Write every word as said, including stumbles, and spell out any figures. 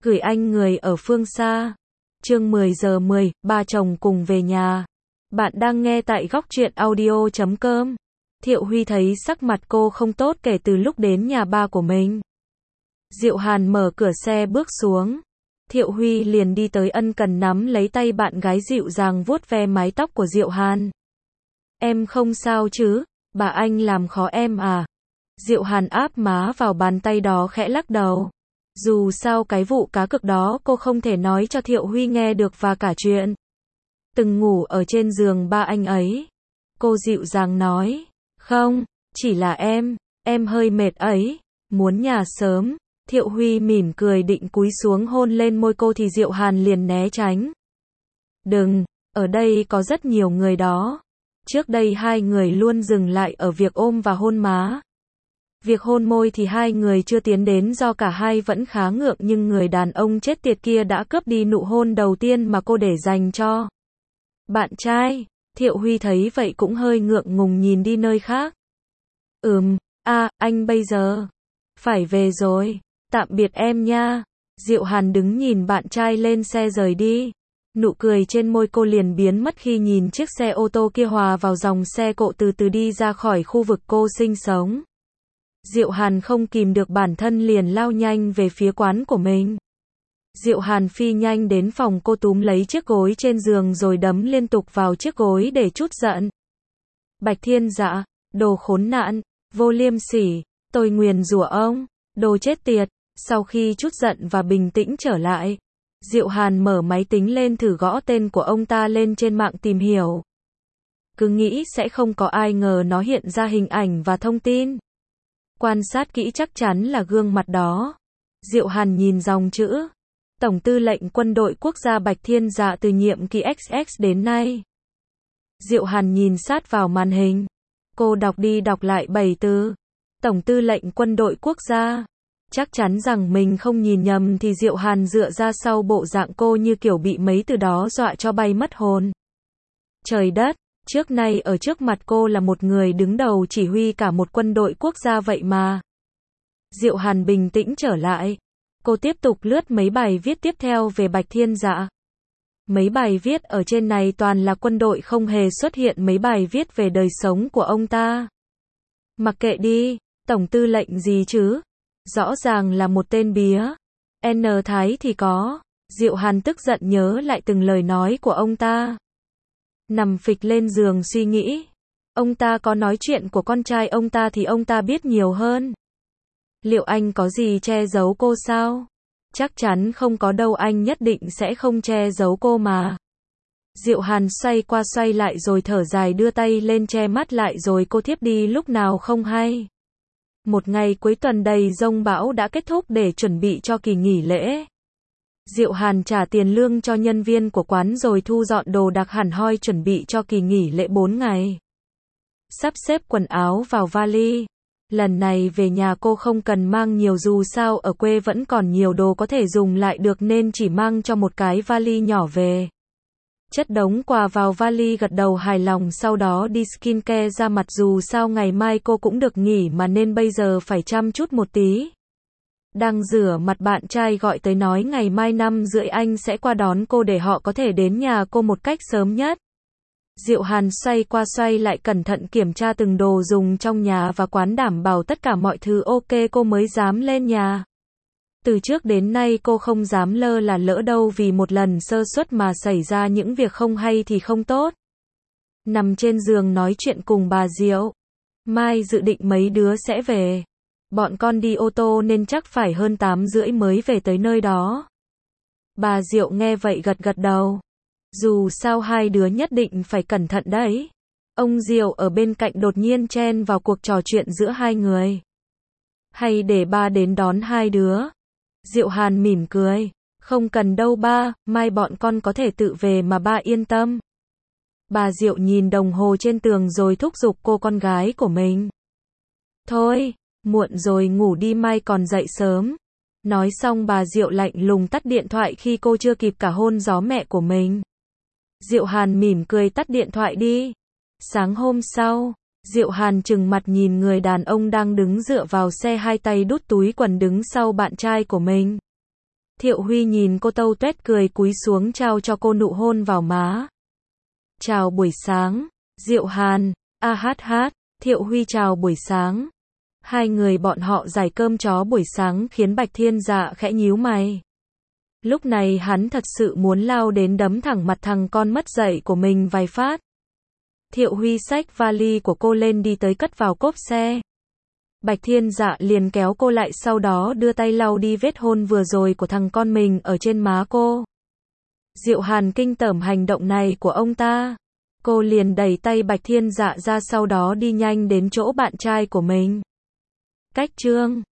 Gửi anh người ở phương xa. Chương mười giờ mười, ba chồng cùng về nhà. Bạn đang nghe tại góc truyện audio chấm com. Thiệu Huy thấy sắc mặt cô không tốt kể từ lúc đến nhà ba của mình. Diệu Hàn mở cửa xe bước xuống. Thiệu Huy liền đi tới ân cần nắm lấy tay bạn gái dịu dàng vuốt ve mái tóc của Diệu Hàn. Em không sao chứ, bà anh làm khó em à? Diệu Hàn áp má vào bàn tay đó khẽ lắc đầu. Dù sao cái vụ cá cược đó cô không thể nói cho Thiệu Huy nghe được và cả chuyện từng ngủ ở trên giường ba anh ấy. Cô dịu dàng nói, không, chỉ là em, em hơi mệt ấy, muốn nhà sớm. Thiệu Huy mỉm cười định cúi xuống hôn lên môi cô thì Diệu Hàn liền né tránh. Đừng, ở đây có rất nhiều người đó. Trước đây hai người luôn dừng lại ở việc ôm và hôn má. Việc hôn môi thì hai người chưa tiến đến do cả hai vẫn khá ngượng, nhưng người đàn ông chết tiệt kia đã cướp đi nụ hôn đầu tiên mà cô để dành cho bạn trai. Thiệu Huy thấy vậy cũng hơi ngượng ngùng nhìn đi nơi khác. Ừm, a, anh bây giờ phải về rồi, tạm biệt em nha. Diệu Hàn đứng nhìn bạn trai lên xe rời đi. Nụ cười trên môi cô liền biến mất khi nhìn chiếc xe ô tô kia hòa vào dòng xe cộ từ từ đi ra khỏi khu vực cô sinh sống. Diệu Hàn không kìm được bản thân liền lao nhanh về phía quán của mình. Diệu Hàn phi nhanh đến phòng cô, túm lấy chiếc gối trên giường rồi đấm liên tục vào chiếc gối để trút giận. Bạch Thiên Dạ, đồ khốn nạn, vô liêm sỉ, tôi nguyền rủa ông, đồ chết tiệt. Sau khi trút giận và bình tĩnh trở lại, Diệu Hàn mở máy tính lên thử gõ tên của ông ta lên trên mạng tìm hiểu. Cứ nghĩ sẽ không có ai ngờ nó hiện ra hình ảnh và thông tin. Quan sát kỹ chắc chắn là gương mặt đó. Diệu Hàn nhìn dòng chữ. Tổng tư lệnh quân đội quốc gia Bạch Thiên Dạ từ nhiệm kỳ ích ích đến nay. Diệu Hàn nhìn sát vào màn hình. Cô đọc đi đọc lại bảy từ. Tổng tư lệnh quân đội quốc gia. Chắc chắn rằng mình không nhìn nhầm thì Diệu Hàn dựa ra sau bộ dạng cô như kiểu bị mấy từ đó dọa cho bay mất hồn. Trời đất, trước nay ở trước mặt cô là một người đứng đầu chỉ huy cả một quân đội quốc gia vậy mà. Diệu Hàn bình tĩnh trở lại. Cô tiếp tục lướt mấy bài viết tiếp theo về Bạch Thiên Dạ. Mấy bài viết ở trên này toàn là quân đội, không hề xuất hiện mấy bài viết về đời sống của ông ta. Mặc kệ đi, tổng tư lệnh gì chứ? Rõ ràng là một tên bía. N Thái thì có. Diệu Hàn tức giận nhớ lại từng lời nói của ông ta. Nằm phịch lên giường suy nghĩ. Ông ta có nói chuyện của con trai ông ta thì ông ta biết nhiều hơn. Liệu anh có gì che giấu cô sao? Chắc chắn không có đâu, anh nhất định sẽ không che giấu cô mà. Diệu Hàn xoay qua xoay lại rồi thở dài đưa tay lên che mắt lại rồi cô thiếp đi lúc nào không hay. Một ngày cuối tuần đầy giông bão đã kết thúc để chuẩn bị cho kỳ nghỉ lễ. Diệu Hàn trả tiền lương cho nhân viên của quán rồi thu dọn đồ đạc hẳn hoi chuẩn bị cho kỳ nghỉ lễ bốn ngày. Sắp xếp quần áo vào vali. Lần này về nhà cô không cần mang nhiều, dù sao ở quê vẫn còn nhiều đồ có thể dùng lại được nên chỉ mang cho một cái vali nhỏ về. Chất đống quà vào vali, gật đầu hài lòng, sau đó đi skincare da mặt, dù sao ngày mai cô cũng được nghỉ mà nên bây giờ phải chăm chút một tí. Đang rửa mặt bạn trai gọi tới nói ngày mai năm rưỡi anh sẽ qua đón cô để họ có thể đến nhà cô một cách sớm nhất. Diệu Hàn xoay qua xoay lại cẩn thận kiểm tra từng đồ dùng trong nhà và quán, đảm bảo tất cả mọi thứ ok cô mới dám lên nhà. Từ trước đến nay cô không dám lơ là lỡ đâu, vì một lần sơ suất mà xảy ra những việc không hay thì không tốt. Nằm trên giường nói chuyện cùng bà Diệu. Mai dự định mấy đứa sẽ về. Bọn con đi ô tô nên chắc phải hơn tám rưỡi mới về tới nơi đó. Bà Diệu nghe vậy gật gật đầu. Dù sao hai đứa nhất định phải cẩn thận đấy. Ông Diệu ở bên cạnh đột nhiên chen vào cuộc trò chuyện giữa hai người. Hay để ba đến đón hai đứa? Diệu Hàn mỉm cười. Không cần đâu ba, mai bọn con có thể tự về mà ba yên tâm. Bà Diệu nhìn đồng hồ trên tường rồi thúc giục cô con gái của mình. Thôi, muộn rồi, ngủ đi, mai còn dậy sớm. Nói xong bà Diệu lạnh lùng tắt điện thoại khi cô chưa kịp cả hôn gió mẹ của mình. Diệu Hàn mỉm cười tắt điện thoại đi. Sáng hôm sau, Diệu Hàn trừng mặt nhìn người đàn ông đang đứng dựa vào xe, hai tay đút túi quần đứng sau bạn trai của mình. Thiệu Huy nhìn cô tâu tuét cười cúi xuống trao cho cô nụ hôn vào má. Chào buổi sáng, Diệu Hàn, a hát hát, Thiệu Huy chào buổi sáng. Hai người bọn họ giải cơm chó buổi sáng khiến Bạch Thiên Dạ khẽ nhíu mày. Lúc này hắn thật sự muốn lao đến đấm thẳng mặt thằng con mất dạy của mình vài phát. Thiệu Huy xách vali của cô lên đi tới cất vào cốp xe. Bạch Thiên Dạ liền kéo cô lại sau đó đưa tay lau đi vết hôn vừa rồi của thằng con mình ở trên má cô. Diệu Hàn kinh tởm hành động này của ông ta. Cô liền đẩy tay Bạch Thiên Dạ ra sau đó đi nhanh đến chỗ bạn trai của mình. Cách chương